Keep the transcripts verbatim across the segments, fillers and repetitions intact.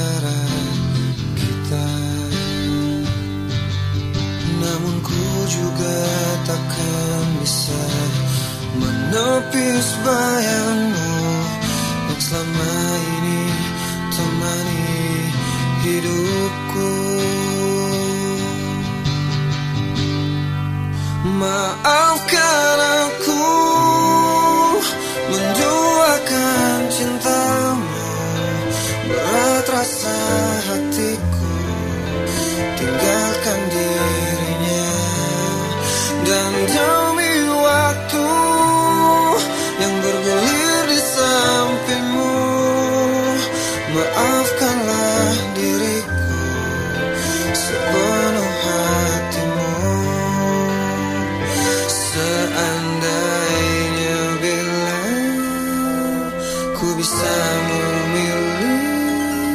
antara kita. Namun ku juga takkan bisa menepis bayangmu yang selama ini temani hidupku. Maafkan aku menduakan cintamu, berat rasa hatiku tinggalkan dirinya. Dan demi waktu yang bergulir di sampingmu, maafkanlah diriku sepenuh hatimu. Seandainya bila ku bisa memilih,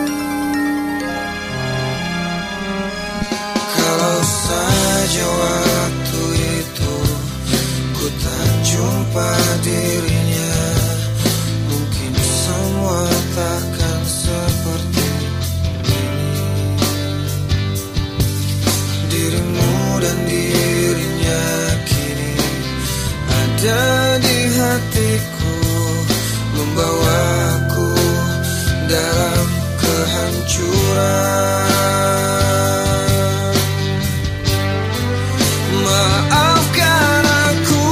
kalau saja waktu itu ku tak jumpa dirinya, mungkin semua takkan seperti ini. Dirimu dan dirinya kini ada di hatiku, membawaku dalam kehancuran. Maafkan aku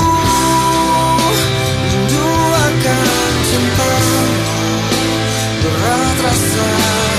menduakan cintamu, berat rasa